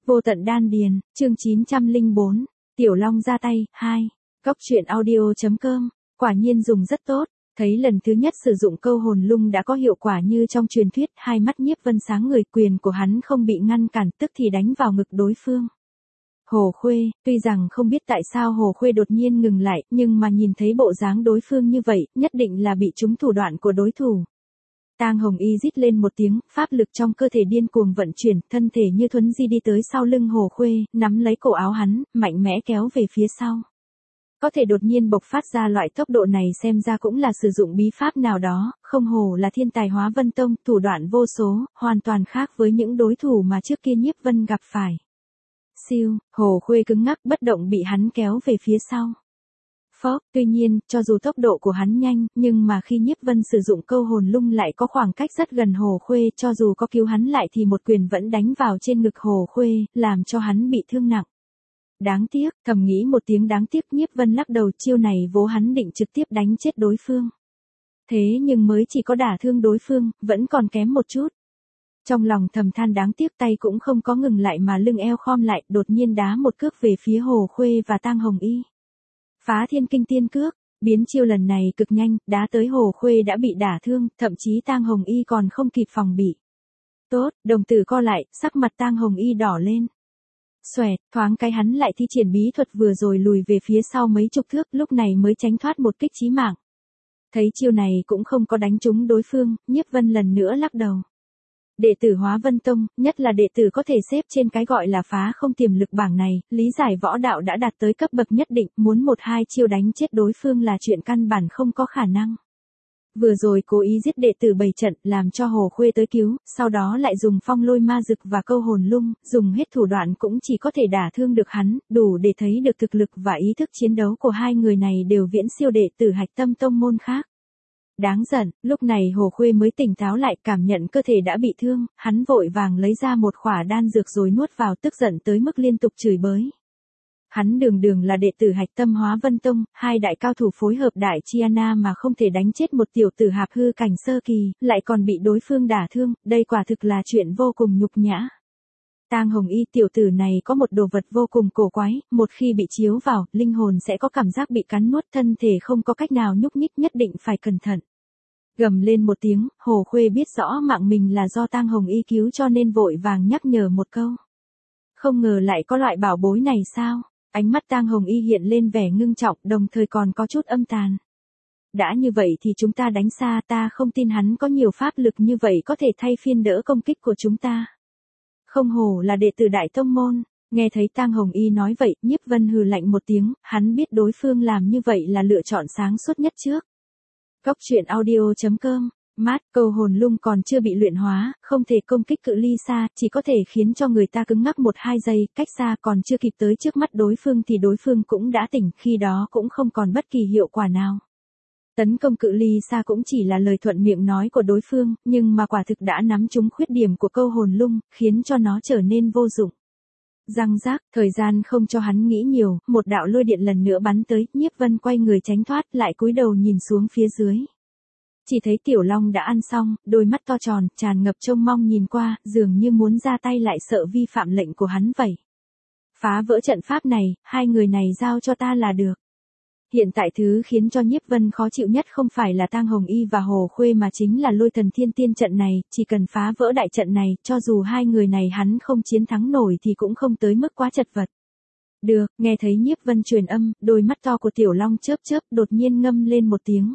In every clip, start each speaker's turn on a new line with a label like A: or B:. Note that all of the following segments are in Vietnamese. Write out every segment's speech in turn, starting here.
A: Vô tận đan điền, chương 904, Tiểu Long ra tay, 2. Góc truyện audio.com, quả nhiên dùng rất tốt, thấy lần thứ nhất sử dụng câu hồn lung đã có hiệu quả như trong truyền thuyết, hai mắt Nhiếp Vân sáng người, quyền của hắn không bị ngăn cản, tức thì đánh vào ngực đối phương. Hồ Khuê, tuy rằng không biết tại sao Hồ Khuê đột nhiên ngừng lại, nhưng mà nhìn thấy bộ dáng đối phương như vậy, nhất định là bị trúng thủ đoạn của đối thủ. Tang Hồng Y rít lên một tiếng, pháp lực trong cơ thể điên cuồng vận chuyển, thân thể như thuấn di đi tới sau lưng Hồ Khuê, nắm lấy cổ áo hắn, mạnh mẽ kéo về phía sau. Có thể đột nhiên bộc phát ra loại tốc độ này xem ra cũng là sử dụng bí pháp nào đó, không hồ là thiên tài Hóa Vân Tông, thủ đoạn vô số, hoàn toàn khác với những đối thủ mà trước kia Nhiếp Vân gặp phải. Siêu, Hồ Khuê cứng ngắc bất động bị hắn kéo về phía sau. Phốc, tuy nhiên, cho dù tốc độ của hắn nhanh, nhưng mà khi Nhiếp Vân sử dụng câu hồn lung lại có khoảng cách rất gần Hồ Khuê, cho dù có cứu hắn lại thì một quyền vẫn đánh vào trên ngực Hồ Khuê, làm cho hắn bị thương nặng. Đáng tiếc, thầm nghĩ một tiếng đáng tiếc, Nhiếp Vân lắc đầu, chiêu này vốn hắn định trực tiếp đánh chết đối phương. Thế nhưng mới chỉ có đả thương đối phương, vẫn còn kém một chút. Trong lòng thầm than đáng tiếc, tay cũng không có ngừng lại mà lưng eo khom lại, đột nhiên đá một cước về phía Hồ Khuê và Tang Hồng Y. Phá Thiên Kinh Tiên Cước, biến chiêu lần này cực nhanh, đá tới Hồ Khuê đã bị đả thương, thậm chí Tang Hồng Y còn không kịp phòng bị. Tốt, đồng tử co lại, sắc mặt Tang Hồng Y đỏ lên. Xoẹt, thoáng cái hắn lại thi triển bí thuật vừa rồi lùi về phía sau mấy chục thước, lúc này mới tránh thoát một kích chí mạng. Thấy chiêu này cũng không có đánh trúng đối phương, Nhiếp Vân lần nữa lắc đầu. Đệ tử Hóa Vân Tông, nhất là đệ tử có thể xếp trên cái gọi là phá không tiềm lực bảng này, lý giải võ đạo đã đạt tới cấp bậc nhất định, muốn một hai chiêu đánh chết đối phương là chuyện căn bản không có khả năng. Vừa rồi cố ý giết đệ tử bày trận, làm cho Hồ Khuê tới cứu, sau đó lại dùng phong lôi ma dực và câu hồn lung, dùng hết thủ đoạn cũng chỉ có thể đả thương được hắn, đủ để thấy được thực lực và ý thức chiến đấu của hai người này đều viễn siêu đệ tử Hạch Tâm Tông môn khác. Đáng giận, lúc này Hồ Khuê mới tỉnh táo lại, cảm nhận cơ thể đã bị thương, hắn vội vàng lấy ra một khỏa đan dược rồi nuốt vào, tức giận tới mức liên tục chửi bới. Hắn đường đường là đệ tử Hạch Tâm Hóa Vân Tông, hai đại cao thủ phối hợp đại Chiana mà không thể đánh chết một tiểu tử hạp hư cảnh sơ kỳ, lại còn bị đối phương đả thương, đây quả thực là chuyện vô cùng nhục nhã. Tang Hồng Y, tiểu tử này có một đồ vật vô cùng cổ quái, một khi bị chiếu vào, linh hồn sẽ có cảm giác bị cắn nuốt, thân thể không có cách nào nhúc nhích, nhất định phải cẩn thận. Gầm lên một tiếng, Hồ Khuê biết rõ mạng mình là do Tang Hồng Y cứu cho nên vội vàng nhắc nhở một câu. Không ngờ lại có loại bảo bối này sao? Ánh mắt Tang Hồng Y hiện lên vẻ ngưng trọng, đồng thời còn có chút âm tàn. Đã như vậy thì chúng ta đánh xa, ta không tin hắn có nhiều pháp lực như vậy có thể thay phiên đỡ công kích của chúng ta. Không hổ là đệ tử Đại Tông môn, nghe thấy Tang Hồng Y nói vậy, Nhiếp Vân hừ lạnh một tiếng, hắn biết đối phương làm như vậy là lựa chọn sáng suốt nhất trước. Góc truyện audio.com, mát, câu hồn lung còn chưa bị luyện hóa, không thể công kích cự ly xa, chỉ có thể khiến cho người ta cứng ngắc 1-2 giây, cách xa còn chưa kịp tới trước mắt đối phương thì đối phương cũng đã tỉnh, khi đó cũng không còn bất kỳ hiệu quả nào. Tấn công cự ly xa cũng chỉ là lời thuận miệng nói của đối phương, nhưng mà quả thực đã nắm trúng khuyết điểm của câu hồn lung, khiến cho nó trở nên vô dụng. Răng rác, thời gian không cho hắn nghĩ nhiều, một đạo lôi điện lần nữa bắn tới, Nhiếp Vân quay người tránh thoát, lại cúi đầu nhìn xuống phía dưới. Chỉ thấy Tiểu Long đã ăn xong, đôi mắt to tròn, tràn ngập trông mong nhìn qua, dường như muốn ra tay lại sợ vi phạm lệnh của hắn vậy. Phá vỡ trận pháp này, hai người này giao cho ta là được. Hiện tại thứ khiến cho Nhiếp Vân khó chịu nhất không phải là Tang Hồng Y và Hồ Khuê mà chính là Lôi Thần Thiên Tiên trận này, chỉ cần phá vỡ đại trận này, cho dù hai người này hắn không chiến thắng nổi thì cũng không tới mức quá chật vật. Được, nghe thấy Nhiếp Vân truyền âm, đôi mắt to của Tiểu Long chớp chớp, đột nhiên ngâm lên một tiếng.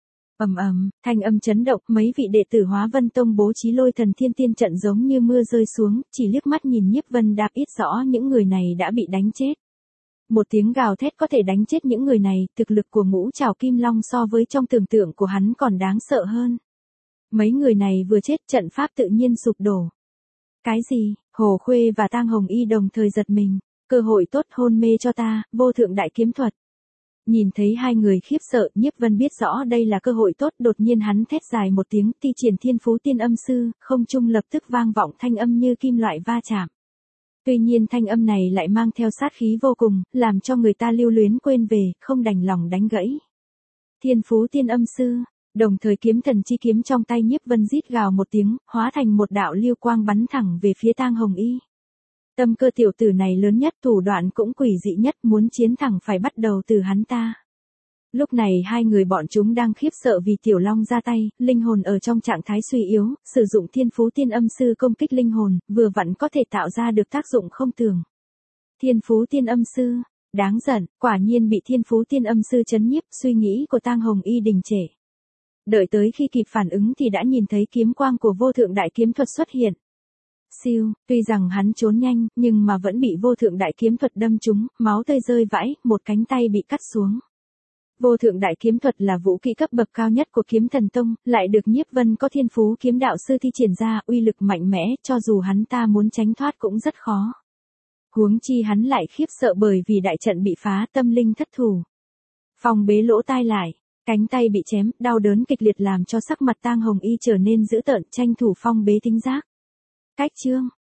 A: Ầm ầm, thanh âm chấn động, mấy vị đệ tử Hóa Vân Tông bố trí Lôi Thần Thiên Tiên trận giống như mưa rơi xuống, chỉ liếc mắt nhìn Nhiếp Vân đã biết rõ những người này đã bị đánh chết. Một tiếng gào thét có thể đánh chết những người này, thực lực của Ngũ Trảo Kim Long so với trong tưởng tượng của hắn còn đáng sợ hơn. Mấy người này vừa chết, trận pháp tự nhiên sụp đổ. Cái gì? Hồ Khuê và Tang Hồng Y đồng thời giật mình, cơ hội tốt, hôn mê cho ta, vô thượng đại kiếm thuật. Nhìn thấy hai người khiếp sợ, Nhiếp Vân biết rõ đây là cơ hội tốt, đột nhiên hắn thét dài một tiếng, thi triển Thiên Phú Tiên Âm Sư, không trung lập tức vang vọng thanh âm như kim loại va chạm. Tuy nhiên thanh âm này lại mang theo sát khí vô cùng, làm cho người ta lưu luyến quên về, không đành lòng đánh gãy. Thiên Phú Tiên Âm Sư, đồng thời kiếm thần chi kiếm trong tay Nhiếp Vân rít gào một tiếng, hóa thành một đạo lưu quang bắn thẳng về phía Tang Hồng Y. Tâm cơ tiểu tử này lớn nhất, thủ đoạn cũng quỷ dị nhất, muốn chiến thẳng phải bắt đầu từ hắn ta. Lúc này hai người bọn chúng đang khiếp sợ vì Tiểu Long ra tay, linh hồn ở trong trạng thái suy yếu, sử dụng thiên phú tiên âm sư công kích linh hồn, vừa vặn có thể tạo ra được tác dụng không tưởng. Thiên phú tiên âm sư, đáng giận, quả nhiên bị thiên phú tiên âm sư chấn nhiếp, suy nghĩ của Tang Hồng Y đình trệ. Đợi tới khi kịp phản ứng thì đã nhìn thấy kiếm quang của vô thượng đại kiếm thuật xuất hiện. Siêu, tuy rằng hắn trốn nhanh, nhưng mà vẫn bị vô thượng đại kiếm thuật đâm trúng, máu tươi rơi vãi, một cánh tay bị cắt xuống. Vô thượng đại kiếm thuật là vũ kỹ cấp bậc cao nhất của kiếm thần tông, lại được Nhiếp Vân có thiên phú kiếm đạo sư thi triển ra, uy lực mạnh mẽ, cho dù hắn ta muốn tránh thoát cũng rất khó. Huống chi hắn lại khiếp sợ bởi vì đại trận bị phá, tâm linh thất thủ. Phong bế lỗ tai lại, cánh tay bị chém, đau đớn kịch liệt làm cho sắc mặt Tang Hồng Y trở nên dữ tợn, tranh thủ phong bế thính giác. Cách chương